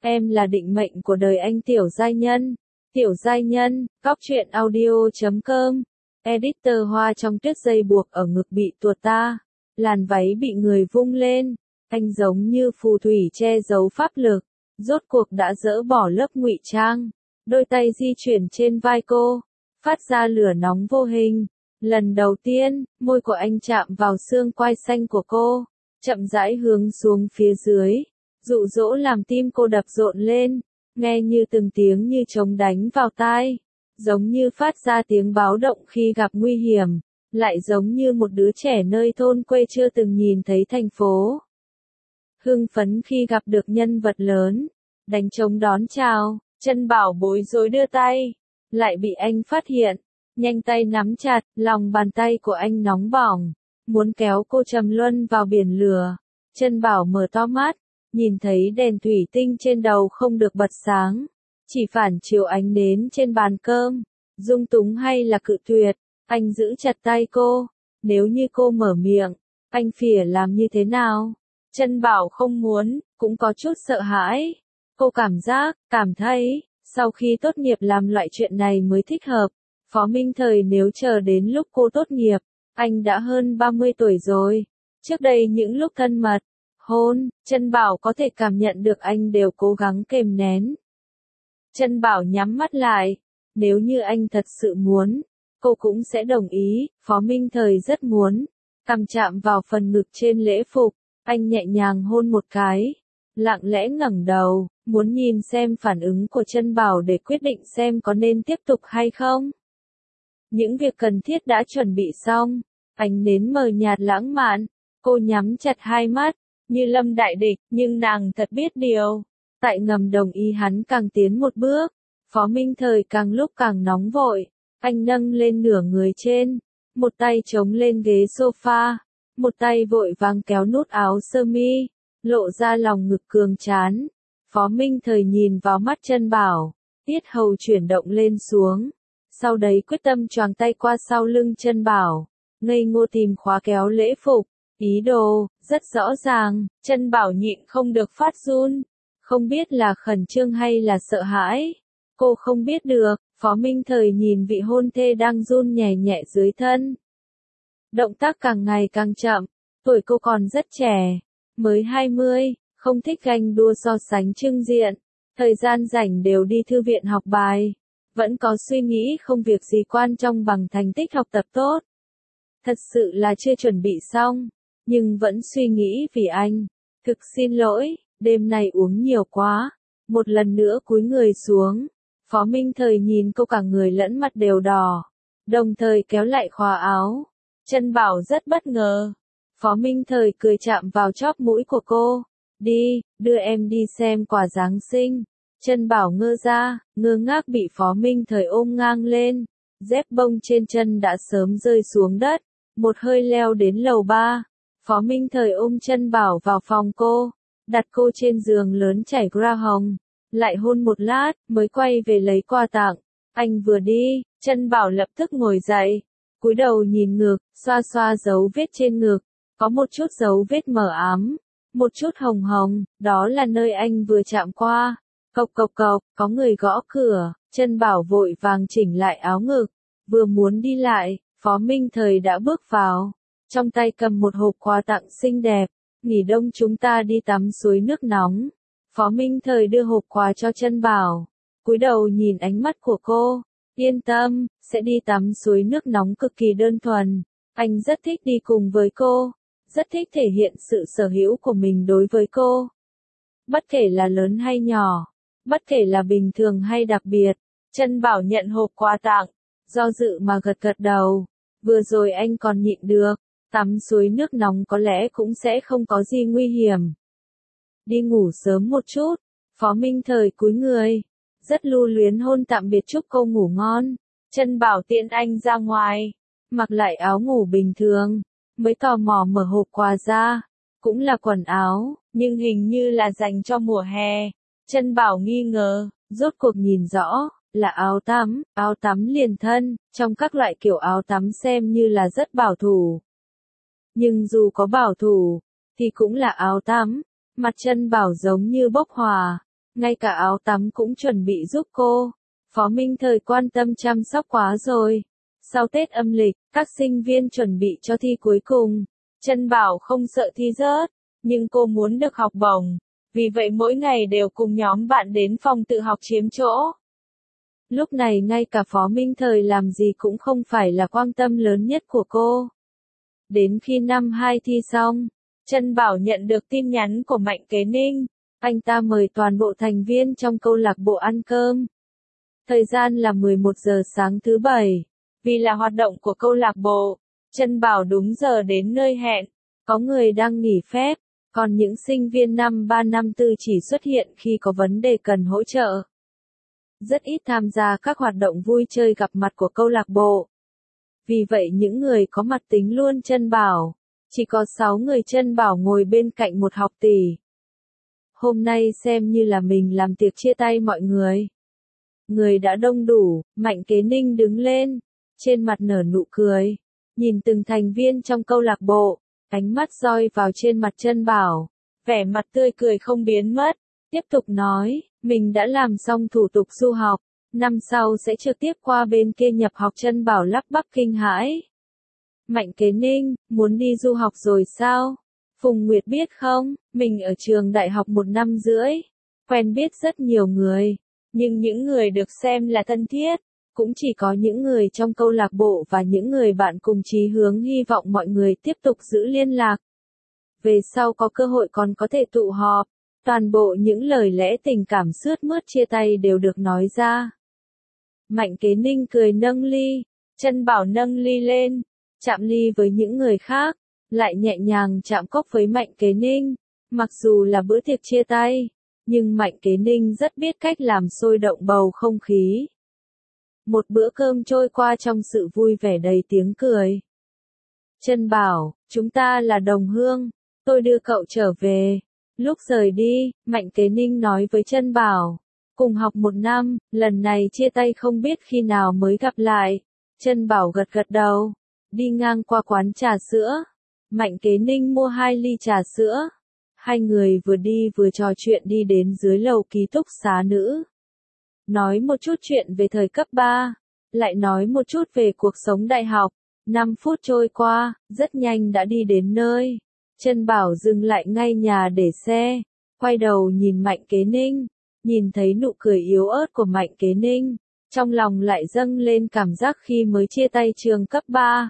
Em là định mệnh của đời anh Tiểu Giai Nhân. Tiểu Giai Nhân, Góc Truyện Audio.com. Editor Hoa trong tuyết dây buộc ở ngực bị tuột ta. Làn váy bị người vung lên. Anh giống như phù thủy che giấu pháp lực. Rốt cuộc đã dỡ bỏ lớp ngụy trang. Đôi tay di chuyển trên vai cô. Phát ra lửa nóng vô hình. Lần đầu tiên, môi của anh chạm vào xương quai xanh của cô. Chậm rãi hướng xuống phía dưới. Dụ dỗ làm tim cô đập rộn lên. Nghe như từng tiếng như trống đánh vào tai. Giống như phát ra tiếng báo động khi gặp nguy hiểm. Lại giống như một đứa trẻ nơi thôn quê chưa từng nhìn thấy thành phố. Hưng phấn khi gặp được nhân vật lớn. Đánh trống đón chào. Chân Bảo bối rối đưa tay. Lại bị anh phát hiện. Nhanh tay nắm chặt, lòng bàn tay của anh nóng bỏng. Muốn kéo cô trầm luân vào biển lửa. Chân Bảo mở to mắt. Nhìn thấy đèn thủy tinh trên đầu không được bật sáng. Chỉ phản chiếu ánh nến trên bàn cơm. Dung túng hay là cự tuyệt. Anh giữ chặt tay cô. Nếu như cô mở miệng. Anh phỉa làm như thế nào? Chân Bảo không muốn, cũng có chút sợ hãi. Cô cảm thấy, sau khi tốt nghiệp làm loại chuyện này mới thích hợp. Phó Minh Thời nếu chờ đến lúc cô tốt nghiệp, anh đã hơn 30 tuổi rồi. Trước đây những lúc thân mật, hôn, Chân Bảo có thể cảm nhận được anh đều cố gắng kềm nén. Chân Bảo nhắm mắt lại. Nếu như anh thật sự muốn, cô cũng sẽ đồng ý. Phó Minh Thời rất muốn. Cằm chạm vào phần ngực trên lễ phục. Anh nhẹ nhàng hôn một cái. Lặng lẽ ngẩng đầu, muốn nhìn xem phản ứng của Chân Bảo để quyết định xem có nên tiếp tục hay không. Những việc cần thiết đã chuẩn bị xong. Ánh nến mờ nhạt lãng mạn. Cô nhắm chặt hai mắt, như lâm đại địch, nhưng nàng thật biết điều. Tại ngầm đồng ý hắn càng tiến một bước. Phó Minh Thời càng lúc càng nóng vội. Anh nâng lên nửa người trên. Một tay chống lên ghế sofa. Một tay vội vàng kéo nút áo sơ mi. Lộ ra lòng ngực cường trán. Phó Minh Thời nhìn vào mắt Chân Bảo. Tiết hầu chuyển động lên xuống. Sau đấy quyết tâm choàng tay qua sau lưng Chân Bảo. Ngây ngô tìm khóa kéo lễ phục. Ý đồ, rất rõ ràng. Chân Bảo nhịn không được phát run. Không biết là khẩn trương hay là sợ hãi. Cô không biết được. Phó Minh Thời nhìn vị hôn thê đang run nhẹ nhẹ dưới thân. Động tác càng ngày càng chậm. Tuổi cô còn rất trẻ. Mới 20, không thích ganh đua so sánh trưng diện. Thời gian rảnh đều đi thư viện học bài. Vẫn có suy nghĩ không việc gì quan trọng bằng thành tích học tập tốt. Thật sự là chưa chuẩn bị xong. Nhưng vẫn suy nghĩ vì anh. Thực xin lỗi, đêm nay uống nhiều quá. Một lần nữa cúi người xuống. Phó Minh Thời nhìn cô cả người lẫn mặt đều đỏ. Đồng thời kéo lại khóa áo. Chân Bảo rất bất ngờ. Phó Minh Thời cười chạm vào chóp mũi của cô. Đi, đưa em đi xem quà Giáng sinh. Chân Bảo ngơ ngác bị Phó Minh Thời ôm ngang lên. Dép bông trên chân đã sớm rơi xuống đất. Một hơi leo đến lầu 3. Phó Minh Thời ôm Chân Bảo vào phòng cô. Đặt cô trên giường lớn chảy ra hồng. Lại hôn một lát, mới quay về lấy quà tặng. Anh vừa đi, Chân Bảo lập tức ngồi dậy. Cúi đầu nhìn ngực, xoa xoa dấu vết trên ngực. Có một chút dấu vết mờ ám. Một chút hồng hồng, đó là nơi anh vừa chạm qua. Cộc cộc cộc, có người gõ cửa. Chân Bảo vội vàng chỉnh lại áo ngực. Vừa muốn đi lại, Phó Minh Thời đã bước vào. Trong tay cầm một hộp quà tặng xinh đẹp. Nghỉ đông chúng ta đi tắm suối nước nóng. Phó Minh Thời đưa hộp quà cho Chân Bảo. Cúi đầu nhìn ánh mắt của cô. Yên tâm, sẽ đi tắm suối nước nóng cực kỳ đơn thuần. Anh rất thích đi cùng với cô. Rất thích thể hiện sự sở hữu của mình đối với cô. Bất kể là lớn hay nhỏ. Bất kể là bình thường hay đặc biệt. Chân Bảo nhận hộp quà tặng. Do dự mà gật gật đầu. Vừa rồi anh còn nhịn được. Tắm suối nước nóng có lẽ cũng sẽ không có gì nguy hiểm. Đi ngủ sớm một chút. Phó Minh Thời cúi người. Rất lưu luyến hôn tạm biệt chúc cô ngủ ngon. Chân Bảo tiễn anh ra ngoài. Mặc lại áo ngủ bình thường. Mới tò mò mở hộp quà ra. Cũng là quần áo, nhưng hình như là dành cho mùa hè. Chân Bảo nghi ngờ, rốt cuộc nhìn rõ, là áo tắm liền thân. Trong các loại kiểu áo tắm xem như là rất bảo thủ. Nhưng dù có bảo thủ, thì cũng là áo tắm. Mặt Chân Bảo giống như bốc hỏa. ngay cả áo tắm cũng chuẩn bị giúp cô. Phó Minh Thời quan tâm chăm sóc quá rồi. Sau Tết âm lịch, các sinh viên chuẩn bị cho thi cuối cùng. Trân Bảo không sợ thi rớt, nhưng cô muốn được học bổng. Vì vậy mỗi ngày đều cùng nhóm bạn đến phòng tự học chiếm chỗ. Lúc này ngay cả Phó Minh Thời làm gì cũng không phải là quan tâm lớn nhất của cô. Đến khi năm 2 thi xong, Trân Bảo nhận được tin nhắn của Mạnh Kế Ninh. Anh ta mời toàn bộ thành viên trong câu lạc bộ ăn cơm. Thời gian là 11 giờ sáng thứ Bảy. Vì là hoạt động của câu lạc bộ, Trân Bảo đúng giờ đến nơi hẹn. Có người đang nghỉ phép, còn những sinh viên năm 3 năm 4 chỉ xuất hiện khi có vấn đề cần hỗ trợ. Rất ít tham gia các hoạt động vui chơi gặp mặt của câu lạc bộ. Vì vậy những người có mặt tính luôn Trân Bảo. Chỉ có 6 người Trân Bảo ngồi bên cạnh một học tỷ. Hôm nay xem như là mình làm tiệc chia tay mọi người. Người đã đông đủ, Mạnh Kế Ninh đứng lên, trên mặt nở nụ cười, nhìn từng thành viên trong câu lạc bộ, ánh mắt doi vào trên mặt Trân Bảo, vẻ mặt tươi cười không biến mất, tiếp tục nói, mình đã làm xong thủ tục du học, năm sau sẽ trực tiếp qua bên kia nhập học. Trân Bảo lắp bắp kinh hãi. Mạnh Kế Ninh, muốn đi du học rồi sao? Phùng Nguyệt biết không, mình ở trường đại học 1 năm rưỡi, quen biết rất nhiều người, nhưng những người được xem là thân thiết, cũng chỉ có những người trong câu lạc bộ và những người bạn cùng chí hướng. Hy vọng mọi người tiếp tục giữ liên lạc. Về sau có cơ hội còn có thể tụ họp, toàn bộ những lời lẽ tình cảm sướt mướt chia tay đều được nói ra. Mạnh Kế Ninh cười nâng ly, Trân Bảo nâng ly lên, chạm ly với những người khác, lại nhẹ nhàng chạm cốc với Mạnh Kế Ninh. Mặc dù là bữa tiệc chia tay, nhưng Mạnh Kế Ninh rất biết cách làm sôi động bầu không khí. Một bữa cơm trôi qua trong sự vui vẻ đầy tiếng cười. Trân Bảo, chúng ta là đồng hương, tôi đưa cậu trở về. Lúc rời đi, Mạnh Kế Ninh nói với Trân Bảo, cùng học 1 năm, lần này chia tay không biết khi nào mới gặp lại. Trân Bảo gật gật đầu, đi ngang qua quán trà sữa. Mạnh Kế Ninh mua 2 ly trà sữa. Hai người vừa đi vừa trò chuyện đi đến dưới lầu ký túc xá nữ. Nói một chút chuyện về thời cấp 3, lại nói một chút về cuộc sống đại học. 5 phút trôi qua, rất nhanh đã đi đến nơi. Trân Bảo dừng lại ngay nhà để xe, quay đầu nhìn Mạnh Kế Ninh, nhìn thấy nụ cười yếu ớt của Mạnh Kế Ninh, trong lòng lại dâng lên cảm giác khi mới chia tay trường cấp 3.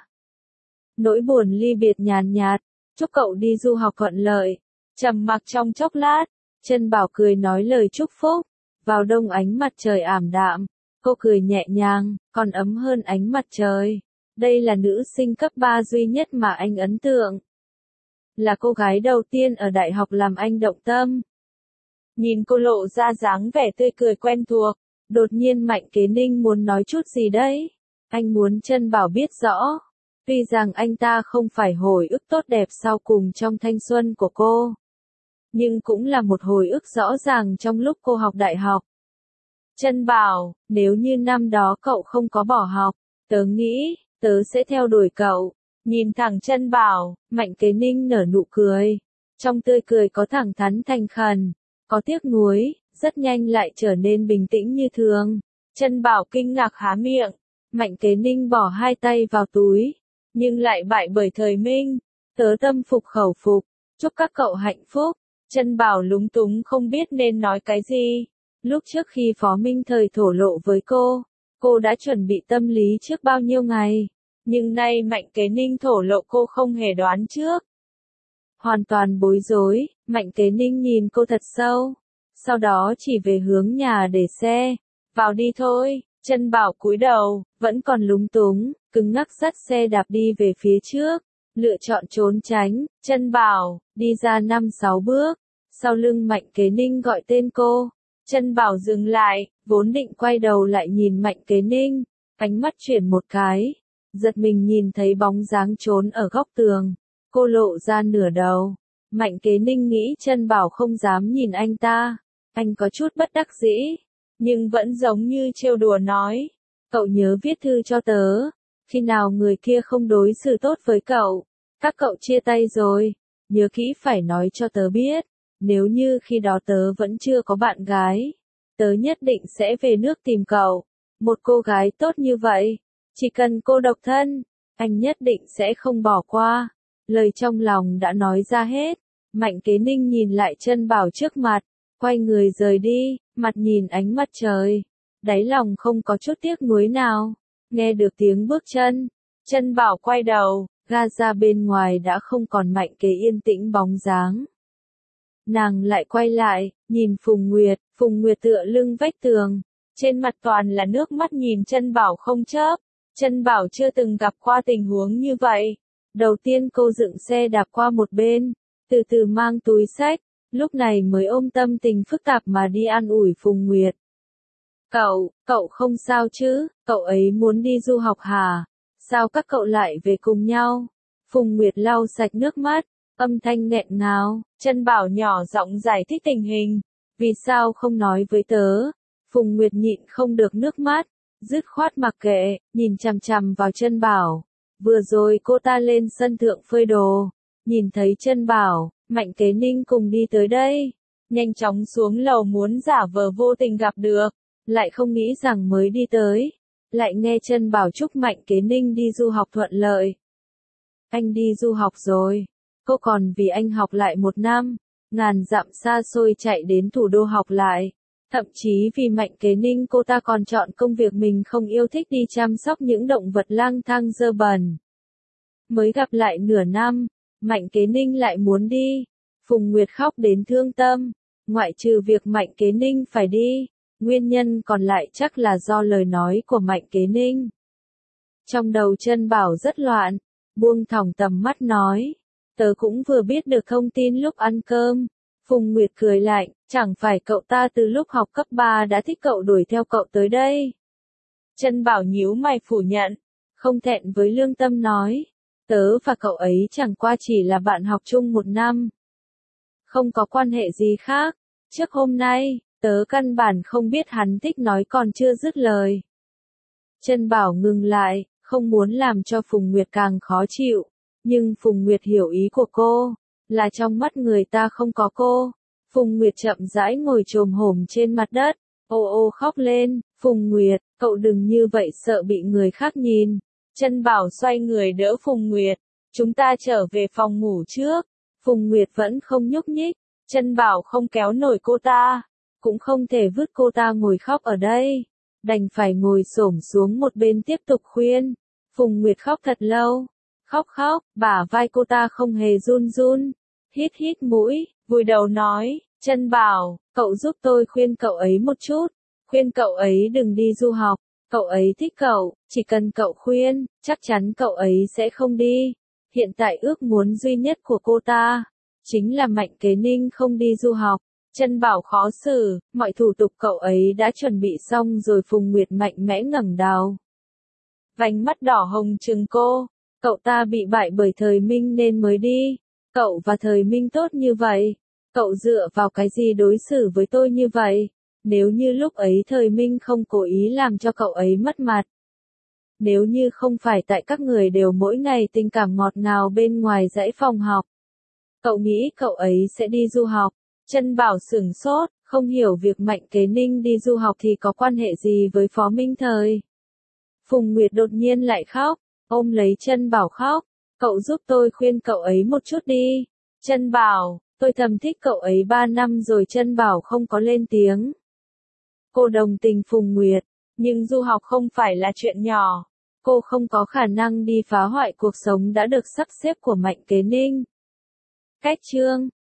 Nỗi buồn ly biệt nhàn nhạt, chúc cậu đi du học thuận lợi. Trầm mặc trong chốc lát, Trân Bảo cười nói lời chúc phúc. Vào đông ánh mặt trời ảm đạm, cô cười nhẹ nhàng, còn ấm hơn ánh mặt trời. Đây là nữ sinh cấp 3 duy nhất mà anh ấn tượng. Là cô gái đầu tiên ở đại học làm anh động tâm. Nhìn cô lộ ra dáng vẻ tươi cười quen thuộc, đột nhiên Mạnh Kế Ninh muốn nói chút gì đấy. Anh muốn Trân Bảo biết rõ. Tuy rằng anh ta không phải hồi ức tốt đẹp sau cùng trong thanh xuân của cô, nhưng cũng là một hồi ức rõ ràng trong lúc cô học đại học. Trân Bảo, nếu như năm đó cậu không có bỏ học, tớ nghĩ, tớ sẽ theo đuổi cậu. Nhìn thẳng Trân Bảo, Mạnh Kế Ninh nở nụ cười. Trong tươi cười có thẳng thắn thành khẩn, có tiếc nuối, rất nhanh lại trở nên bình tĩnh như thường. Trân Bảo kinh ngạc há miệng, Mạnh Kế Ninh bỏ 2 tay vào túi, nhưng lại bại bởi thời minh. Tớ tâm phục khẩu phục, chúc các cậu hạnh phúc. Trân Bảo lúng túng không biết nên nói cái gì. Lúc trước khi Phó Minh Thời thổ lộ với cô đã chuẩn bị tâm lý trước bao nhiêu ngày. Nhưng nay Mạnh Kế Ninh thổ lộ cô không hề đoán trước. Hoàn toàn bối rối, Mạnh Kế Ninh nhìn cô thật sâu. Sau đó chỉ về hướng nhà để xe. Vào đi thôi. Trân Bảo cúi đầu, vẫn còn lúng túng, cứng ngắc dắt xe đạp đi về phía trước. Lựa chọn trốn tránh. Trân Bảo, đi ra 5-6 bước. Sau lưng Mạnh Kế Ninh gọi tên cô. Trân Bảo dừng lại, vốn định quay đầu lại nhìn Mạnh Kế Ninh. Ánh mắt chuyển một cái. Giật mình nhìn thấy bóng dáng trốn ở góc tường. Cô lộ ra nửa đầu. Mạnh Kế Ninh nghĩ Trân Bảo không dám nhìn anh ta. Anh có chút bất đắc dĩ, nhưng vẫn giống như trêu đùa nói. Cậu nhớ viết thư cho tớ. Khi nào người kia không đối xử tốt với cậu, các cậu chia tay rồi, nhớ kỹ phải nói cho tớ biết. nếu như khi đó tớ vẫn chưa có bạn gái, tớ nhất định sẽ về nước tìm cậu. Một cô gái tốt như vậy, chỉ cần cô độc thân, anh nhất định sẽ không bỏ qua. Lời trong lòng đã nói ra hết. Mạnh Kế Ninh nhìn lại Trân Bảo trước mặt, quay người rời đi, mặt nhìn ánh mặt trời. Đáy lòng không có chút tiếc nuối nào. Nghe được tiếng bước chân, Trân Bảo quay đầu, ga ra bên ngoài đã không còn Mạnh Kế yên tĩnh bóng dáng. Nàng lại quay lại, nhìn Phùng Nguyệt tựa lưng vách tường, trên mặt toàn là nước mắt nhìn Trân Bảo không chớp. Trân Bảo chưa từng gặp qua tình huống như vậy. Đầu tiên cô dựng xe đạp qua một bên, từ từ mang túi xách, lúc này mới ôm tâm tình phức tạp mà đi an ủi Phùng Nguyệt. Cậu không sao chứ, cậu ấy muốn đi du học hả? Sao các cậu lại về cùng nhau? Phùng Nguyệt lau sạch nước mắt, âm thanh nghẹn ngào. Trân Bảo nhỏ giọng giải thích tình hình. Vì sao không nói với tớ? Phùng Nguyệt nhịn không được nước mắt, dứt khoát mặc kệ, nhìn chằm chằm vào Trân Bảo. Vừa rồi cô ta lên sân thượng phơi đồ, nhìn thấy Trân Bảo, Mạnh Kế Ninh cùng đi tới đây, nhanh chóng xuống lầu muốn giả vờ vô tình gặp được, lại không nghĩ rằng mới đi tới, lại nghe Trân Bảo chúc Mạnh Kế Ninh đi du học thuận lợi. Anh đi du học rồi, cô còn vì anh học lại 1 năm, ngàn dặm xa xôi chạy đến thủ đô học lại. Thậm chí vì Mạnh Kế Ninh cô ta còn chọn công việc mình không yêu thích đi chăm sóc những động vật lang thang dơ bẩn. Mới gặp lại nửa năm, Mạnh Kế Ninh lại muốn đi. Phùng Nguyệt khóc đến thương tâm. Ngoại trừ việc Mạnh Kế Ninh phải đi, nguyên nhân còn lại chắc là do lời nói của Mạnh Kế Ninh. Trong đầu Trân Bảo rất loạn, buông thõng tầm mắt nói. Tớ cũng vừa biết được thông tin lúc ăn cơm. Phùng Nguyệt cười lạnh, chẳng phải cậu ta từ lúc học cấp 3 đã thích cậu đuổi theo cậu tới đây. Trân Bảo nhíu mày phủ nhận, không thẹn với lương tâm nói. Tớ và cậu ấy chẳng qua chỉ là bạn học chung 1 năm. Không có quan hệ gì khác. Trước hôm nay, tớ căn bản không biết hắn thích nói còn chưa dứt lời. Trân Bảo ngừng lại, không muốn làm cho Phùng Nguyệt càng khó chịu. Nhưng Phùng Nguyệt hiểu ý của cô, là trong mắt người ta không có cô. Phùng Nguyệt chậm rãi ngồi chồm hổm trên mặt đất, ô ô khóc lên. Phùng Nguyệt, cậu đừng như vậy sợ bị người khác nhìn. Trân Bảo xoay người đỡ Phùng Nguyệt, chúng ta trở về phòng ngủ trước. Phùng Nguyệt vẫn không nhúc nhích, Trân Bảo không kéo nổi cô ta, cũng không thể vứt cô ta ngồi khóc ở đây, đành phải ngồi xổm xuống một bên tiếp tục khuyên. Phùng Nguyệt khóc thật lâu, khóc, bả vai cô ta không hề run run, hít mũi, vùi đầu nói, Trân Bảo, cậu giúp tôi khuyên cậu ấy một chút, khuyên cậu ấy đừng đi du học, cậu ấy thích cậu, chỉ cần cậu khuyên, chắc chắn cậu ấy sẽ không đi. Hiện tại ước muốn duy nhất của cô ta, chính là Mạnh Kế Ninh không đi du học. Trân Bảo khó xử, mọi thủ tục cậu ấy đã chuẩn bị xong rồi. Phùng Nguyệt mạnh mẽ ngẩng đầu, vành mắt đỏ hồng trừng cô. Cậu ta bị bại bởi Thời Minh nên mới đi. Cậu và Thời Minh tốt như vậy, cậu dựa vào cái gì đối xử với tôi như vậy? Nếu như lúc ấy Thời Minh không cố ý làm cho cậu ấy mất mặt, nếu như không phải tại các người đều mỗi ngày tình cảm ngọt ngào bên ngoài dãy phòng học, cậu nghĩ cậu ấy sẽ đi du học? Trân Bảo sửng sốt, không hiểu việc Mạnh Kế Ninh đi du học thì có quan hệ gì với Phó Minh Thời. Phùng Nguyệt đột nhiên lại khóc, ôm lấy Trân Bảo khóc. Cậu giúp tôi khuyên cậu ấy một chút đi. Trân Bảo, tôi thầm thích cậu ấy 3 năm rồi. Trân Bảo không có lên tiếng. Cô đồng tình Phùng Nguyệt, nhưng du học không phải là chuyện nhỏ. Cô không có khả năng đi phá hoại cuộc sống đã được sắp xếp của Mạnh Kế Ninh. Cách chương